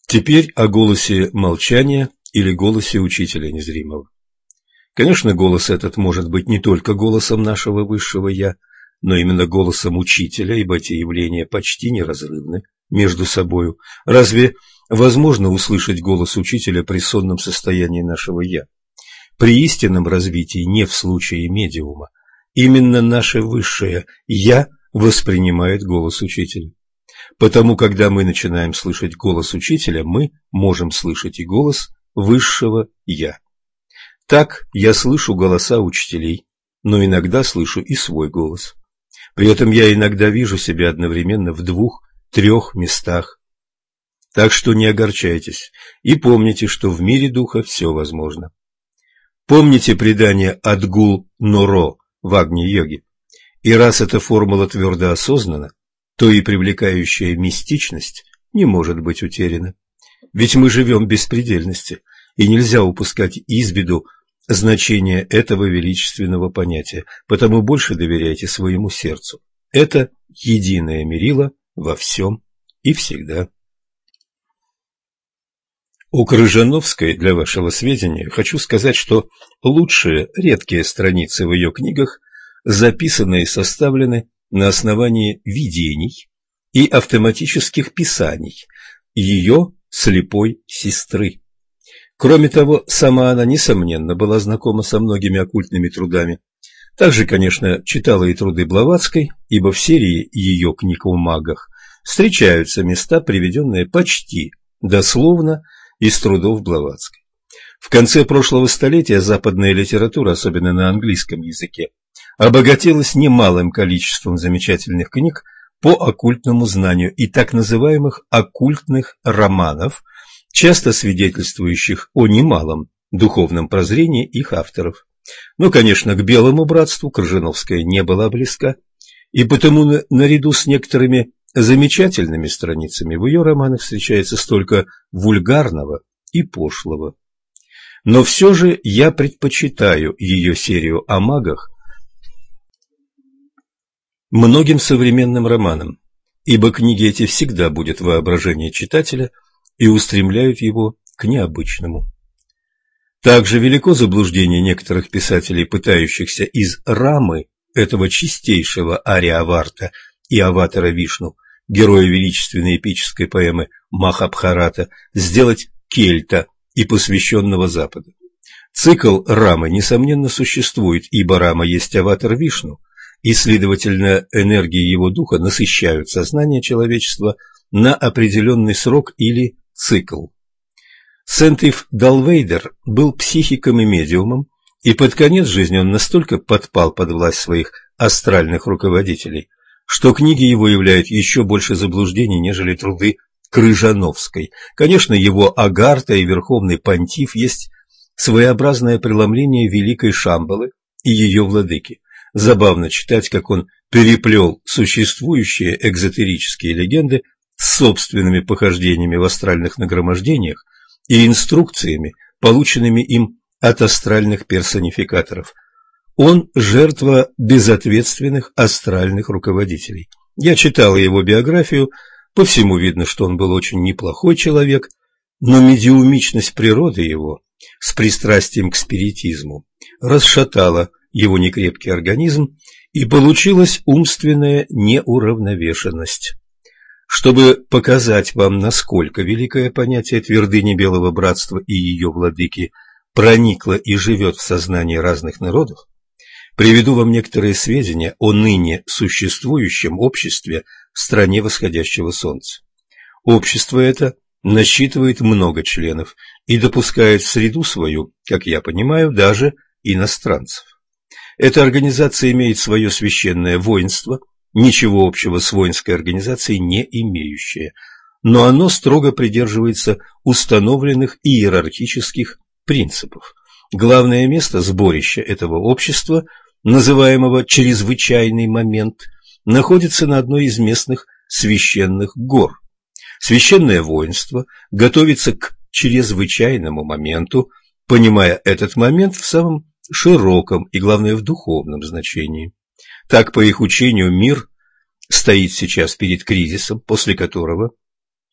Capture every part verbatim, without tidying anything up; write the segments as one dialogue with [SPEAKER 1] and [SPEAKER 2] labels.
[SPEAKER 1] Теперь о голосе молчания или голосе учителя незримого. Конечно, голос этот может быть не только голосом нашего высшего «я», но именно голосом учителя, ибо те явления почти неразрывны между собою. Разве возможно услышать голос учителя при сонном состоянии нашего «я»? При истинном развитии, не в случае медиума, именно наше высшее «я» воспринимает голос учителя. Потому, когда мы начинаем слышать голос учителя, мы можем слышать и голос высшего «я». Так я слышу голоса учителей, но иногда слышу и свой голос. При этом я иногда вижу себя одновременно в двух-трех местах. Так что не огорчайтесь и помните, что в мире духа все возможно. Помните предание Адгул-Норо в Агни-йоге. И раз эта формула твердо осознана, то и привлекающая мистичность не может быть утеряна. Ведь мы живем в беспредельности, и нельзя упускать из виду значение этого величественного понятия, потому больше доверяйте своему сердцу. Это единое мерило во всем и всегда. О Крыжановской, для вашего сведения, хочу сказать, что лучшие редкие страницы в ее книгах записаны и составлены на основании видений и автоматических писаний ее слепой сестры. Кроме того, сама она, несомненно, была знакома со многими оккультными трудами. Также, конечно, читала и труды Блаватской, ибо в серии ее книг о магах встречаются места, приведенные почти дословно из трудов Блаватской. В конце прошлого столетия западная литература, особенно на английском языке, обогатилась немалым количеством замечательных книг по оккультному знанию и так называемых оккультных романов, часто свидетельствующих о немалом духовном прозрении их авторов. Но, конечно, к Белому братству Крыжановская не была близка, и потому наряду с некоторыми замечательными страницами в ее романах встречается столько вульгарного и пошлого. Но все же я предпочитаю ее серию о магах многим современным романам, ибо книги эти всегда будут воображение читателя и устремляют его к необычному. Также велико заблуждение некоторых писателей, пытающихся из рамы этого чистейшего Ариаварта и аватара Вишну, героя величественной эпической поэмы Махабхарата, сделать кельта и посвященного Запада. Цикл Рамы, несомненно, существует, ибо Рама есть аватар Вишну, и, следовательно, энергии его духа насыщают сознание человечества на определенный срок или цикл. Сент-Ив Далвейдер был психиком и медиумом, и под конец жизни он настолько подпал под власть своих астральных руководителей, что книги его являют еще больше заблуждений, нежели труды Крыжановской. Конечно, его Агарта и Верховный Понтиф есть своеобразное преломление Великой Шамбалы и ее владыки. Забавно читать, как он переплел существующие экзотерические легенды с собственными похождениями в астральных нагромождениях и инструкциями, полученными им от астральных персонификаторов. Он жертва безответственных астральных руководителей. Я читал его биографию, по всему видно, что он был очень неплохой человек, но медиумичность природы его с пристрастием к спиритизму расшатала его некрепкий организм, и получилась умственная неуравновешенность. Чтобы показать вам, насколько великое понятие твердыни Белого Братства и ее владыки проникло и живет в сознании разных народов, приведу вам некоторые сведения о ныне существующем обществе в стране восходящего солнца. Общество это насчитывает много членов и допускает в среду свою, как я понимаю, даже иностранцев. Эта организация имеет свое священное воинство, ничего общего с воинской организацией не имеющее, но оно строго придерживается установленных иерархических принципов. Главное место сборища этого общества, называемого «чрезвычайный момент», находится на одной из местных священных гор. Священное воинство готовится к чрезвычайному моменту, понимая этот момент в самом широком и, главное, в духовном значении. Так, по их учению, мир стоит сейчас перед кризисом, после которого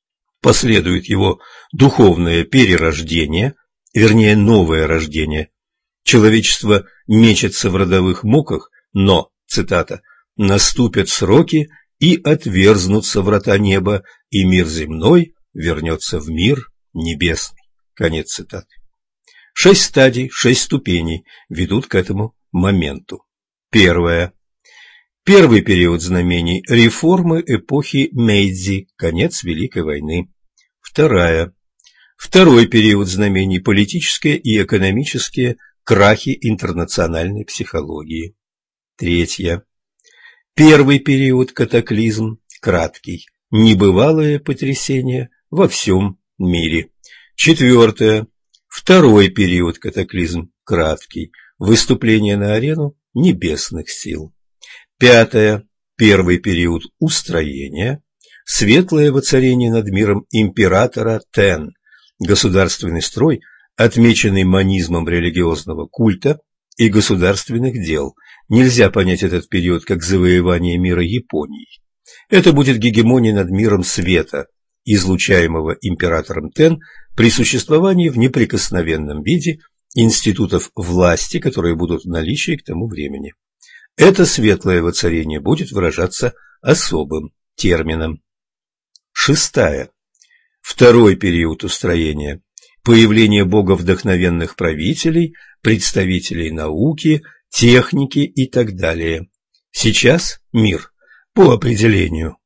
[SPEAKER 1] последует его духовное перерождение, вернее, новое рождение. Человечество мечется в родовых муках, но, цитата, «наступят сроки, и отверзнутся врата неба, и мир земной вернется в мир небесный». Конец цитаты. Шесть стадий, шесть ступеней ведут к этому моменту. Первое. Первый период знамений – реформы эпохи Мэйдзи, конец Великой войны. Вторая. Второй период знамений – политические и экономические крахи интернациональной психологии. Третья. Первый период – катаклизм, краткий, небывалое потрясение во всем мире. Четвертое. Второй период – катаклизм, краткий, выступление на арену небесных сил. Пятое. Первый период устроения, светлое воцарение над миром императора Тен, государственный строй, отмеченный монизмом религиозного культа и государственных дел. Нельзя понять этот период как завоевание мира Японией. Это будет гегемония над миром света, излучаемого императором Тен при существовании в неприкосновенном виде институтов власти, которые будут в наличии к тому времени. Это светлое воцарение будет выражаться особым термином. Шестая. Второй период устроения. Появление боговдохновенных правителей, представителей науки, техники и так далее. Сейчас мир, по определению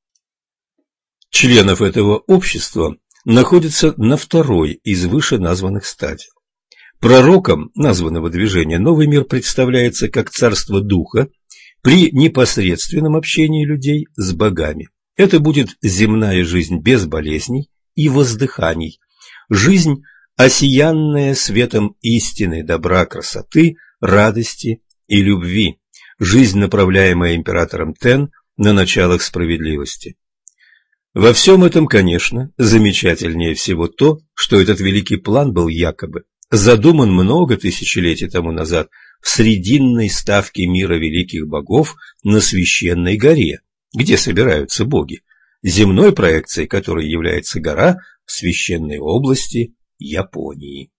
[SPEAKER 1] членов этого общества, находится на второй из вышеназванных стадий. Пророком названного движения новый мир представляется как царство духа при непосредственном общении людей с богами. Это будет земная жизнь без болезней и воздыханий, жизнь, осиянная светом истины, добра, красоты, радости и любви, жизнь, направляемая императором Тен на началах справедливости. Во всем этом, конечно, замечательнее всего то, что этот великий план был якобы задуман много тысячелетий тому назад в срединной ставке мира великих богов на священной горе, где собираются боги, земной проекцией которой является гора в священной области Японии.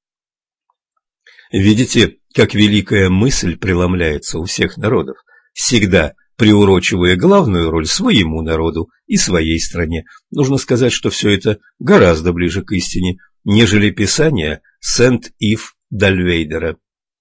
[SPEAKER 1] Видите, как великая мысль преломляется у всех народов, всегда приурочивая главную роль своему народу и своей стране. Нужно сказать, что все это гораздо ближе к истине, нежели писание Сент-Ив Дальвейдера.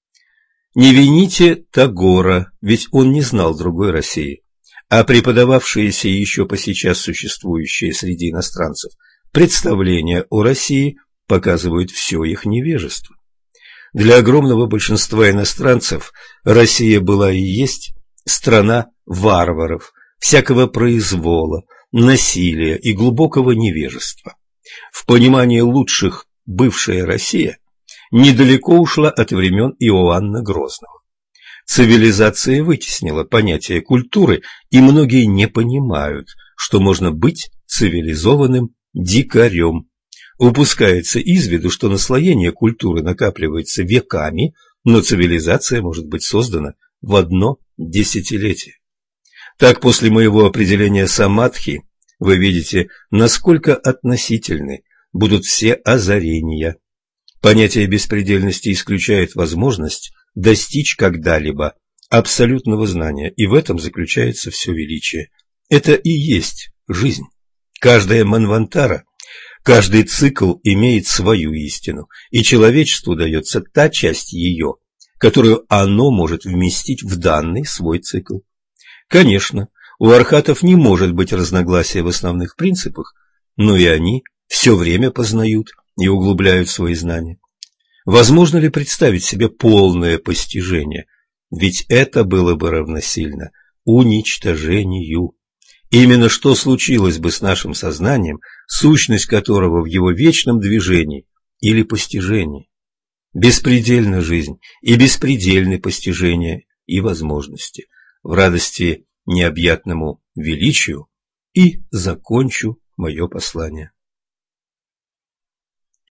[SPEAKER 1] Не вините Тагора, ведь он не знал другой России, а преподававшиеся еще по сейчас существующие среди иностранцев представления о России показывают все их невежество. Для огромного большинства иностранцев Россия была и есть страна варваров, всякого произвола, насилия и глубокого невежества. В понимании лучших бывшая Россия недалеко ушла от времен Иоанна Грозного. Цивилизация вытеснила понятие культуры, и многие не понимают, что можно быть цивилизованным дикарем. Упускается из виду, что наслоение культуры накапливается веками, но цивилизация может быть создана в одно десятилетие. Так, после моего определения самадхи, вы видите, насколько относительны будут все озарения. Понятие беспредельности исключает возможность достичь когда-либо абсолютного знания, и в этом заключается все величие. Это и есть жизнь. Каждая манвантара, каждый цикл имеет свою истину, и человечеству дается та часть ее, которую оно может вместить в данный свой цикл. Конечно, у архатов не может быть разногласия в основных принципах, но и они все время познают и углубляют свои знания. Возможно ли представить себе полное постижение? Ведь это было бы равносильно уничтожению. Именно что случилось бы с нашим сознанием, сущность которого в его вечном движении или постижении? Беспредельна жизнь и беспредельны постижения и возможности. В радости необъятному величию и закончу мое послание.